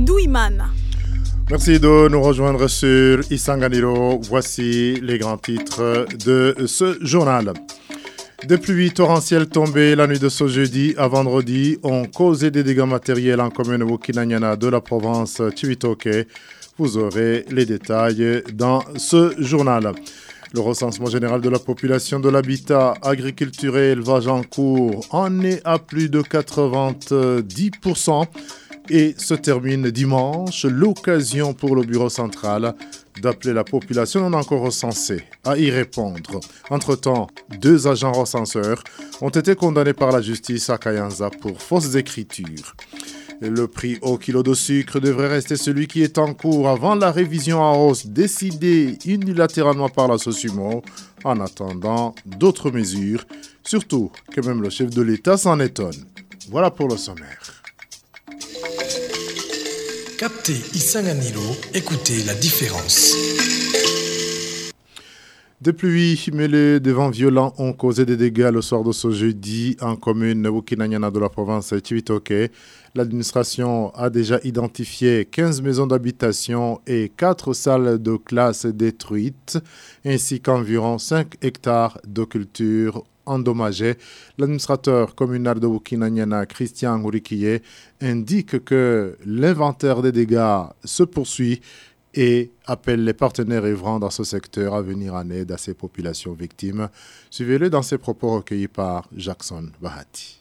Ndouimana. Merci de nous rejoindre sur Isanganiro. Voici les grands titres de ce journal. Des pluies torrentielles tombées la nuit de ce jeudi à vendredi ont causé des dégâts matériels en commune Wukinanyana de la province Cibitoke. Vous aurez les détails dans ce journal. Le recensement général de la population de l'habitat, agriculture et élevage en cours en est à plus de 90% et se termine dimanche. L'occasion pour le bureau central d'appeler la population non encore recensée à y répondre. Entre-temps, 2 agents recenseurs ont été condamnés par la justice à Kayanza pour fausses écritures. Le prix au kilo de sucre devrait rester celui qui est en cours avant la révision en hausse décidée unilatéralement par la Sosumo, en attendant d'autres mesures, surtout que même le chef de l'État s'en étonne. Voilà pour le sommaire. Captez Isanganiro, écoutez la différence. Des pluies mêlées de vents violents ont causé des dégâts le soir de ce jeudi en commune Wukinanyana de la province Cibitoke. L'administration a déjà identifié 15 maisons d'habitation et 4 salles de classe détruites, ainsi qu'environ 5 hectares de culture endommagés. L'administrateur communal de Wukinanyana, Christian Hurikiye, indique que l'inventaire des dégâts se poursuit et appelle les partenaires œuvrant dans ce secteur à venir en aide à ces populations victimes. Suivez-le dans ses propos recueillis par Jackson Bahati.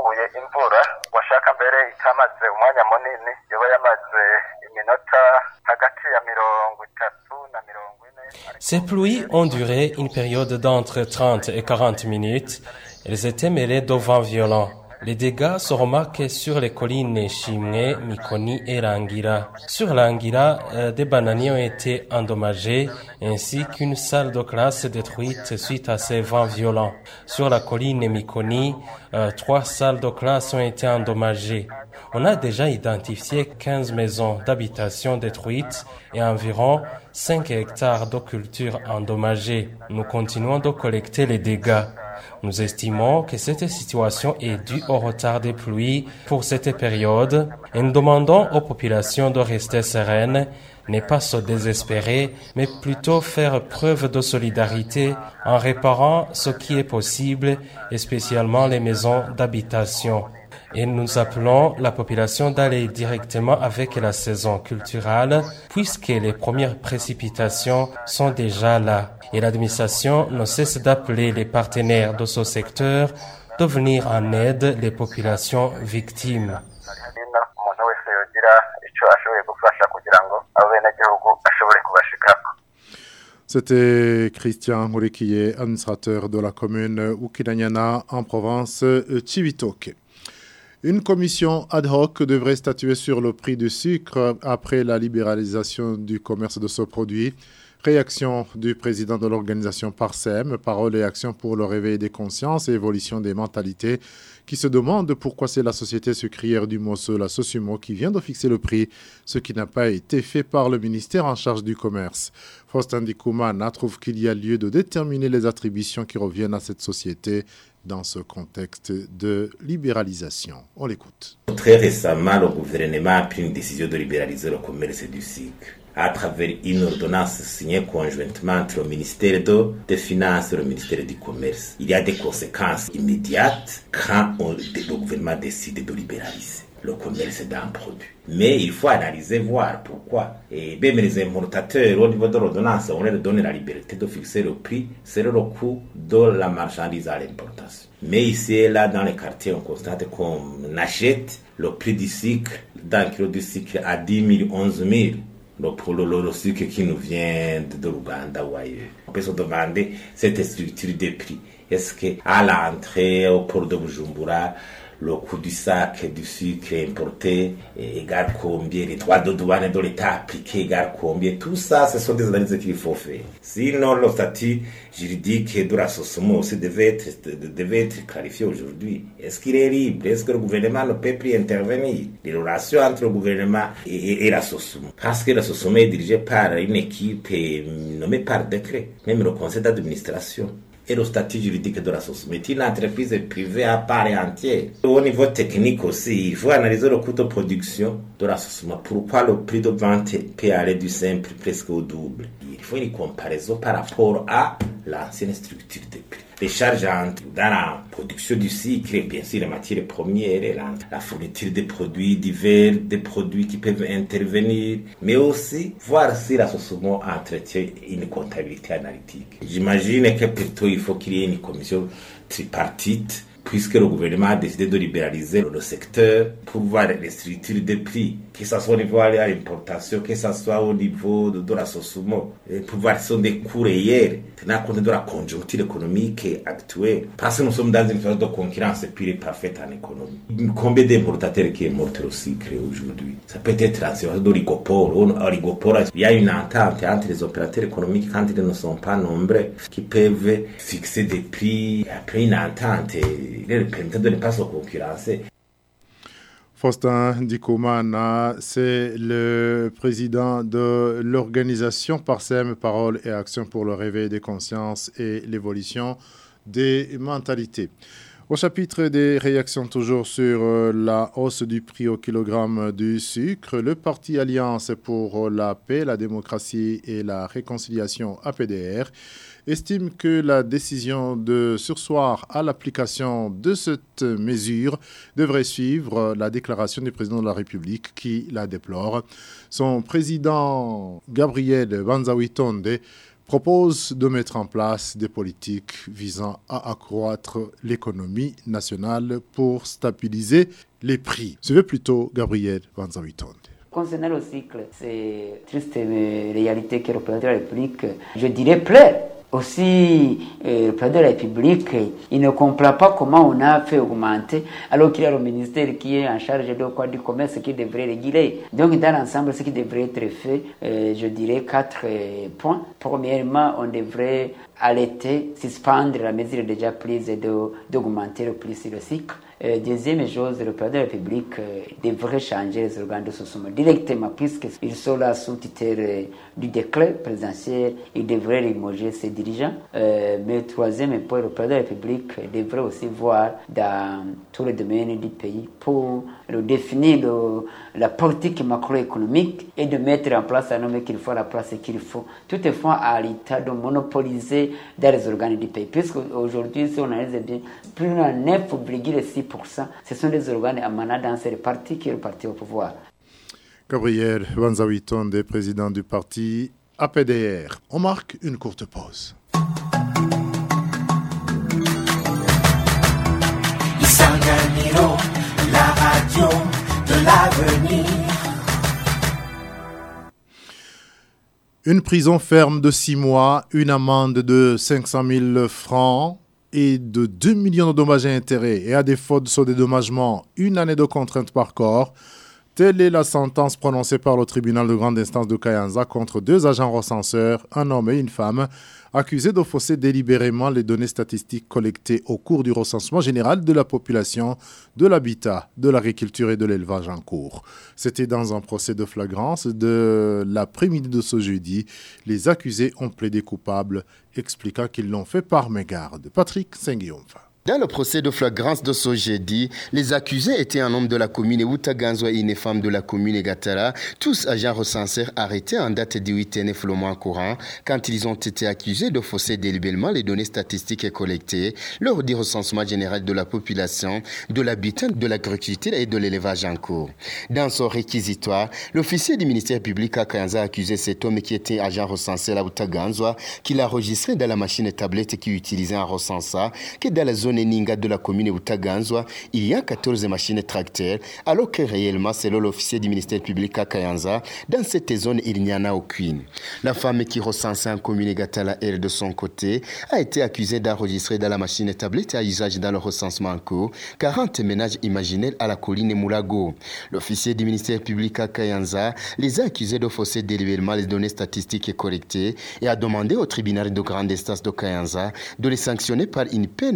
Ces pluies ont duré une période d'entre 30 et 40 minutes. Elles étaient mêlées de vents violents. Les dégâts se remarquent sur les collines Shimwe, Mikoni et Rangira. Sur Rangira, des bananiers ont été endommagés, ainsi qu'une salle de classe détruite suite à ces vents violents. Sur la colline Mikoni, 3 salles de classe ont été endommagées. On a déjà identifié 15 maisons d'habitation détruites et environ 5 hectares de culture endommagés. Nous continuons de collecter les dégâts. Nous estimons que cette situation est due au retard des pluies pour cette période et nous demandons aux populations de rester sereines, ne pas se désespérer, mais plutôt faire preuve de solidarité en réparant ce qui est possible, et spécialement les maisons d'habitation. Et nous appelons la population d'aller directement avec la saison culturelle, puisque les premières précipitations sont déjà là. Et l'administration ne cesse d'appeler les partenaires de ce secteur de venir en aide les populations victimes. C'était Christian Hurikiye, administrateur de la commune Wukinanyana en province Cibitoke. Une commission ad hoc devrait statuer sur le prix du sucre après la libéralisation du commerce de ce produit. Réaction du président de l'organisation Parsem, Parole et Action pour le réveil des consciences et évolution des mentalités, qui se demande pourquoi c'est la société sucrière du Mosso, la Sosumo, qui vient de fixer le prix, ce qui n'a pas été fait par le ministère en charge du commerce. Faustin Dikoumana trouve qu'il y a lieu de déterminer les attributions qui reviennent à cette société dans ce contexte de libéralisation. On l'écoute. Très récemment, le gouvernement a pris une décision de libéraliser le commerce du sucre à travers une ordonnance signée conjointement entre le ministère des Finances et le ministère du Commerce. Il y a des conséquences immédiates quand le gouvernement décide de libéraliser le commerce d'un produit. Mais il faut analyser, voir pourquoi. Et même les importateurs, au niveau de l'ordonnance, on leur donne la liberté de fixer le prix selon le coût de la marchandise à l'importation. Mais ici et là, dans les quartiers, on constate qu'on achète le prix du sucre, d'un kilo de sucre à 10 000, 11 000. Le sucre qui nous vient de l'Ouganda ou ailleurs. On peut se demander cette structure des prix. Est-ce qu'à l'entrée au port de Bujumbura, le coût du sac du sucre importé égale combien, les droits de douane de l'État appliqués égale combien, tout ça, ce sont des analyses qu'il faut faire. Sinon, le statut juridique de la Sosumo aussi devait être clarifié aujourd'hui. Est-ce qu'il est libre? Est-ce que le gouvernement ne peut plus intervenir? Les relations entre le gouvernement et la Sosumo. Parce que la Sosumo est dirigée par une équipe nommée par décret, même le conseil d'administration, et le statut juridique de la société. C'est une entreprise privée à part entière. Au niveau technique aussi, il faut analyser le coût de production de la société. Pourquoi le prix de vente peut aller du simple presque au double? Il faut une comparaison par rapport à l'ancienne structure des prix. Les charges dans la production du cycle, bien sûr, les matières premières, la fourniture des produits divers, des produits qui peuvent intervenir, mais aussi voir si la société entretient une comptabilité analytique. J'imagine que plutôt il faut qu'il y ait une commission tripartite, puisque le gouvernement a décidé de libéraliser le secteur pour voir les structures des prix, que ce soit au niveau de l'importation, que ce soit au niveau de la Sosumo, pour voir si ce sont des coûts réels, tenant compte de la conjoncture économique actuelle. Parce que nous sommes dans une phase de concurrence pure et parfaite en économie. Combien d'importateurs qui est mort au cycle aujourd'hui? Ça peut être en situation d'oligopole. Il y a une entente entre les opérateurs économiques quand ils ne sont pas nombreux qui peuvent fixer des prix après une entente. Le permettant de ne pas se concurrencer. Faustin Dikoumana, c'est le président de l'organisation Parsem, Parole et Action pour le réveil des consciences et l'évolution des mentalités. Au chapitre des réactions toujours sur la hausse du prix au kilogramme du sucre, le parti Alliance pour la paix, la démocratie et la réconciliation APDR estime que la décision de surseoir à l'application de cette mesure devrait suivre la déclaration du président de la République qui la déplore. Son président Gabriel Banzawitonde propose de mettre en place des politiques visant à accroître l'économie nationale pour stabiliser les prix. Suivez plutôt Gabriel Banzawitonde. Concernant le cycle, c'est triste réalité que le président de la République, je dirais, plaît. Aussi, le président de la République, il ne comprend pas comment on a fait augmenter, alors qu'il y a le ministère qui est en charge du commerce qui devrait réguler. Donc, dans l'ensemble, ce qui devrait être fait, je dirais 4 points. Premièrement, on devrait arrêter, suspendre la mesure déjà prise d'augmenter le prix sur le cycle. Deuxième chose, le président de la République devrait changer les organes de Sosumo directement, puisqu'ils sont là sous tutelle du décret présidentiel, il devrait limoger ses dirigeants. Mais troisième point, le président de la République devrait aussi voir dans tous les domaines du pays pour définir la politique macroéconomique et de mettre en place un homme qu'il faut, la place qu'il faut. Toutefois, à l'État de monopoliser dans les organes du pays, puisqu'aujourd'hui, si on analyse bien, plus de 9,6%, ce sont des organes émanant dans ces partis qui est le parti au pouvoir. Gabriel Banzawitonde, président du parti APDR. On marque une courte pause. Isanganiro, la radio de l'avenir. Une prison ferme de 6 mois, une amende de 500 000 francs et de 2 millions de dommages et intérêts. Et à défaut de ce dédommagement, 1 année de contrainte par corps. Telle est la sentence prononcée par le tribunal de grande instance de Kayanza contre 2 agents recenseurs, un homme et une femme, accusés de fausser délibérément les données statistiques collectées au cours du recensement général de la population, de l'habitat, de l'agriculture et de l'élevage en cours. C'était dans un procès de flagrance de l'après-midi de ce jeudi. Les accusés ont plaidé coupables, expliquant qu'ils l'ont fait par mégarde. Patrick Senguiomfa. Dans le procès de flagrance de ce jeudi, les accusés étaient un homme de la commune Outaganzwa et une femme de la commune Gatara, tous agents recenseurs arrêtés en date du 8 le mois courant, quand ils ont été accusés de fausser délibérément les données statistiques collectées lors du recensement général de la population, de l'habitat, de l'agriculture et de l'élevage en cours. Dans son réquisitoire, l'officier du ministère public à Kayanza a accusé cet homme qui était agent recenseur à Outaganzwa, qu'il a enregistré dans la machine tablette qu'il utilisait en recensant, que dans la zone Ninga de la commune Outaganzwa, il y a 14 machines tracteurs, alors que réellement, selon l'officier du ministère public à Kayanza, dans cette zone, il n'y en a aucune. La femme qui recensait en commune Gatala, elle, de son côté, a été accusée d'enregistrer dans la machine tablette à usage dans le recensement en cours 40 ménages imaginaires à la colline Moulago. L'officier du ministère public à Kayanza les a accusés de fausser délibérément les données statistiques collectées et a demandé au tribunal de grande instance de Kayanza de les sanctionner par une peine de 6 mois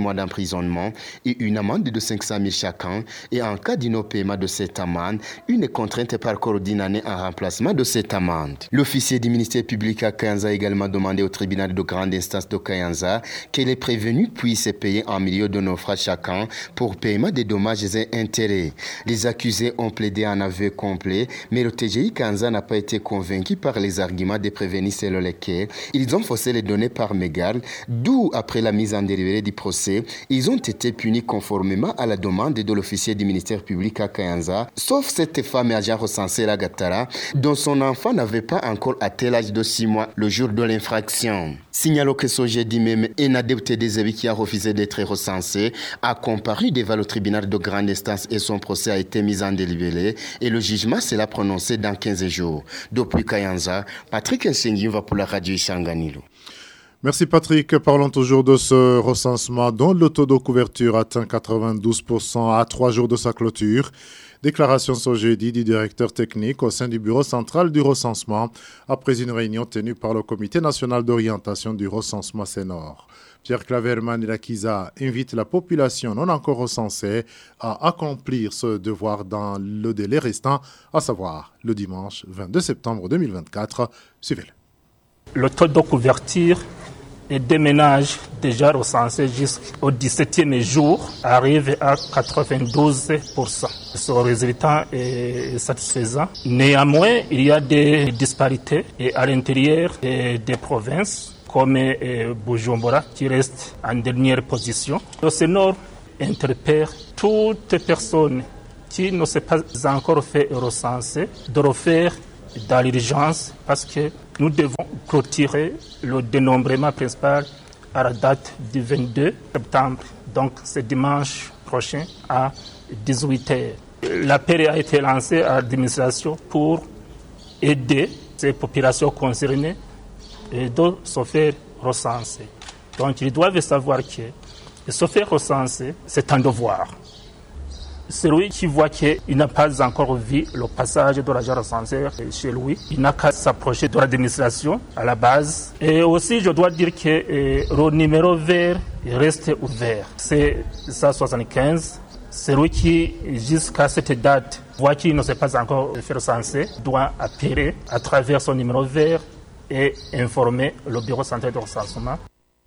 mois d'emprisonnement et une amende de 500 000 chacun. Et en cas d'inopaiement de cette amende, une contrainte par corps d'une année en remplacement de cette amende. L'officier du ministère public à Kayanza a également demandé au tribunal de grande instance de Kayanza que les prévenus puissent payer un million de nos francs chacun pour paiement des dommages et intérêts. Les accusés ont plaidé en aveu complet, mais le TGI Kayanza n'a pas été convaincu par les arguments des prévenus selon lesquels ils ont faussé les données par mégarde, d'où après la mise en délibéré du procès, ils ont été punis conformément à la demande de l'officier du ministère public à Kayanza, sauf cette femme et agent recensé à Gatara, dont son enfant n'avait pas encore atteint l'âge de 6 mois le jour de l'infraction. Signalons que ce jeudi même, un adepte des Zébi qui a refusé d'être recensé a comparu devant le tribunal de grande instance et son procès a été mis en délibéré et le jugement sera prononcé dans 15 jours. Depuis Kayanza, Patrick Nsengi va pour la radio Isanganilo. Merci Patrick. Parlons toujours de ce recensement dont le taux de couverture atteint 92% à 3 jours de sa clôture. Déclaration ce jeudi du directeur technique au sein du bureau central du recensement après une réunion tenue par le comité national d'orientation du recensement Sénor. Pierre Claverman et Lakiza invitent la population non encore recensée à accomplir ce devoir dans le délai restant, à savoir le dimanche 22 septembre 2024. Suivez-le. Le taux de couverture et des ménages déjà recensés jusqu'au 17e jour arrive à 92%. Ce résultat est satisfaisant. Néanmoins, il y a des disparités et à l'intérieur des provinces comme Bujumbura qui reste en dernière position. Le Sénor interpelle toute personne qui ne s'est pas encore fait recenser de le faire dans l'urgence parce que nous devons clôturer le dénombrement principal à la date du 22 septembre. Donc c'est dimanche prochain à 18h. L'appel a été lancé à l'administration pour aider ces populations concernées et de se faire recenser. Donc ils doivent savoir que se faire recenser, c'est un devoir. Celui qui voit qu'il n'a pas encore vu le passage de l'agent recenseur chez lui, il n'a qu'à s'approcher de l'administration à la base. Et aussi, je dois dire que le numéro vert reste ouvert. C'est 175. Celui qui, jusqu'à cette date, voit qu'il ne s'est pas encore fait recenser, doit appeler à travers son numéro vert et informer le bureau central de recensement.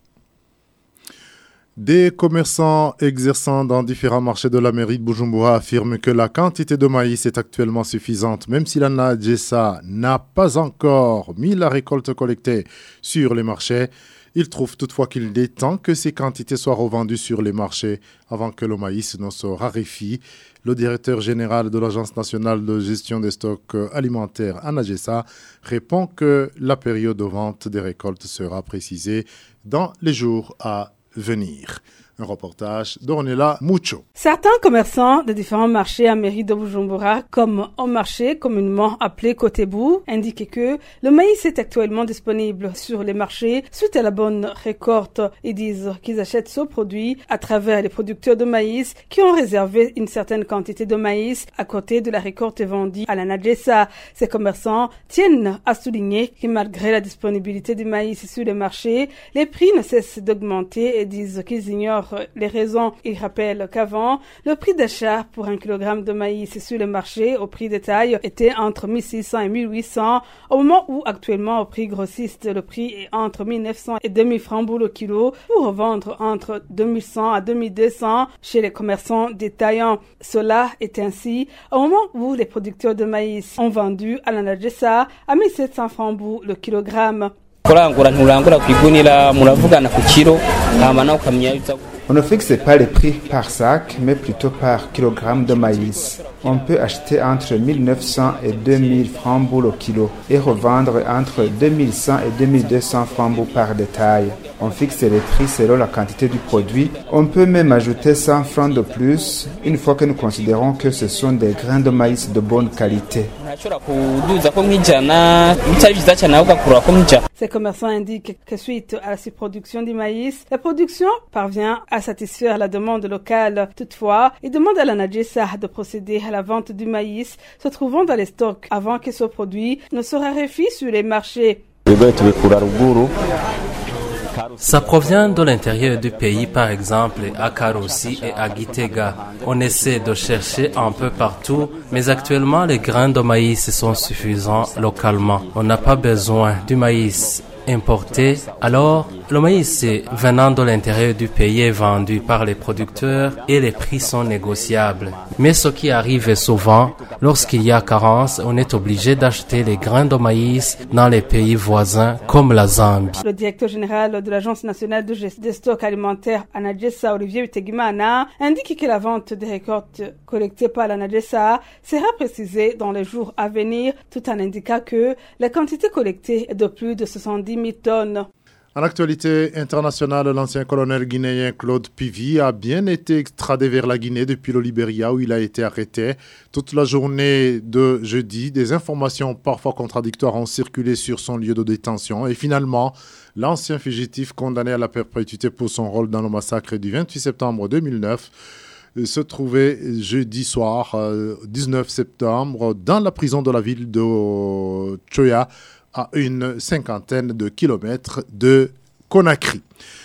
Des commerçants exerçant dans différents marchés de la mairie de Bujumbura affirment que la quantité de maïs est actuellement suffisante, même si la NADJSA n'a pas encore mis la récolte collectée sur les marchés. Ils trouvent toutefois qu'il est temps que ces quantités soient revendues sur les marchés avant que le maïs ne se raréfie. Le directeur général de l'Agence nationale de gestion des stocks alimentaires, ANAGESA, répond que la période de vente des récoltes sera précisée dans les jours à venir. Un reportage d'Ornella Mucho. Certains commerçants de différents marchés à mairie de Bujumbura, comme un marché communément appelé Kotebu, indiquent que le maïs est actuellement disponible sur les marchés suite à la bonne récolte. Ils disent qu'ils achètent ce produit à travers les producteurs de maïs qui ont réservé une certaine quantité de maïs à côté de la récolte vendue à la NADJSA. Ces commerçants tiennent à souligner que malgré la disponibilité du maïs sur les marchés, les prix ne cessent d'augmenter et disent qu'ils ignorent les raisons. Ils rappellent qu'avant, le prix d'achat pour 1 kg de maïs sur le marché au prix détail était entre 1600 et 1800, au moment où actuellement au prix grossiste, le prix est entre 1900 et 2000 francs le kilo pour revendre entre 2100 à 2200 chez les commerçants détaillants. Cela est ainsi au moment où les producteurs de maïs ont vendu à la NADJSA à 1700 francs le kilogramme. On ne fixe pas les prix par sac, mais plutôt par kilogramme de maïs. On peut acheter entre 1900 et 2000 francs au kilo et revendre entre 2100 et 2200 francs par détail. On fixe les prix selon la quantité du produit. On peut même ajouter 100 francs de plus une fois que nous considérons que ce sont des grains de maïs de bonne qualité. Ces commerçants indiquent que suite à la surproduction du maïs, la production parvient à satisfaire la demande locale. Toutefois, ils demandent à la NADJSA de procéder à la vente du maïs se trouvant dans les stocks avant que ce produit ne se raréfie sur les marchés. Ça provient de l'intérieur du pays, par exemple à Karousi et à Gitega. On essaie de chercher un peu partout, mais actuellement les grains de maïs sont suffisants localement. On n'a pas besoin du maïs importé. Alors, le maïs venant de l'intérieur du pays est vendu par les producteurs et les prix sont négociables. Mais ce qui arrive souvent, lorsqu'il y a carence, on est obligé d'acheter les grains de maïs dans les pays voisins comme la Zambie. Le directeur général de l'Agence nationale de gestion des stocks alimentaires ANAGESA, Olivier Utegimana, indique que la vente des récoltes collectées par l'ANAGESA sera précisée dans les jours à venir, tout en indiquant que la quantité collectée est de plus de 70 000 tonnes. En actualité internationale, l'ancien colonel guinéen Claude Pivi a bien été extradé vers la Guinée depuis le Libéria où il a été arrêté. Toute la journée de jeudi, des informations parfois contradictoires ont circulé sur son lieu de détention et finalement, l'ancien fugitif condamné à la perpétuité pour son rôle dans le massacre du 28 septembre 2009 se trouvait jeudi soir, 19 septembre, dans la prison de la ville de Choya, à une cinquantaine de kilomètres de Conakry.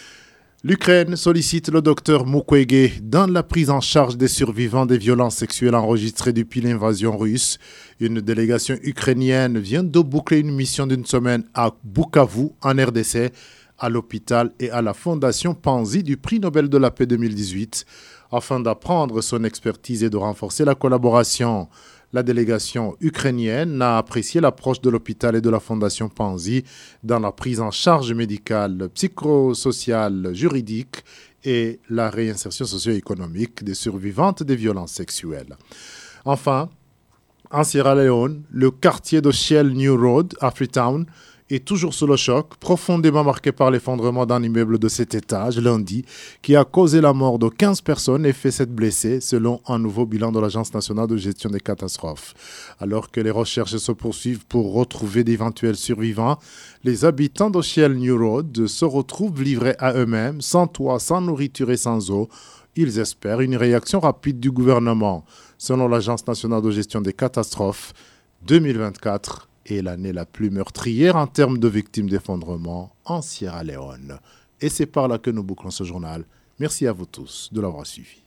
L'Ukraine sollicite le docteur Mukwege dans la prise en charge des survivants des violences sexuelles enregistrées depuis l'invasion russe. Une délégation ukrainienne vient de boucler une mission d'une semaine à Bukavu, en RDC, à l'hôpital et à la fondation Panzi du prix Nobel de la paix 2018, afin d'apprendre son expertise et de renforcer la collaboration. La délégation ukrainienne a apprécié l'approche de l'hôpital et de la fondation Panzi dans la prise en charge médicale, psychosociale, juridique et la réinsertion socio-économique des survivantes des violences sexuelles. Enfin, en Sierra Leone, le quartier de Shell New Road, à Freetown, est toujours sous le choc, profondément marqué par l'effondrement d'un immeuble de 7 étages lundi, qui a causé la mort de 15 personnes et fait 7 blessés, selon un nouveau bilan de l'Agence nationale de gestion des catastrophes. Alors que les recherches se poursuivent pour retrouver d'éventuels survivants, les habitants de Shell New Road se retrouvent livrés à eux-mêmes, sans toit, sans nourriture et sans eau. Ils espèrent une réaction rapide du gouvernement. Selon l'Agence nationale de gestion des catastrophes, 2024 est l'année la plus meurtrière en termes de victimes d'effondrement en Sierra Leone. Et c'est par là que nous bouclons ce journal. Merci à vous tous de l'avoir suivi.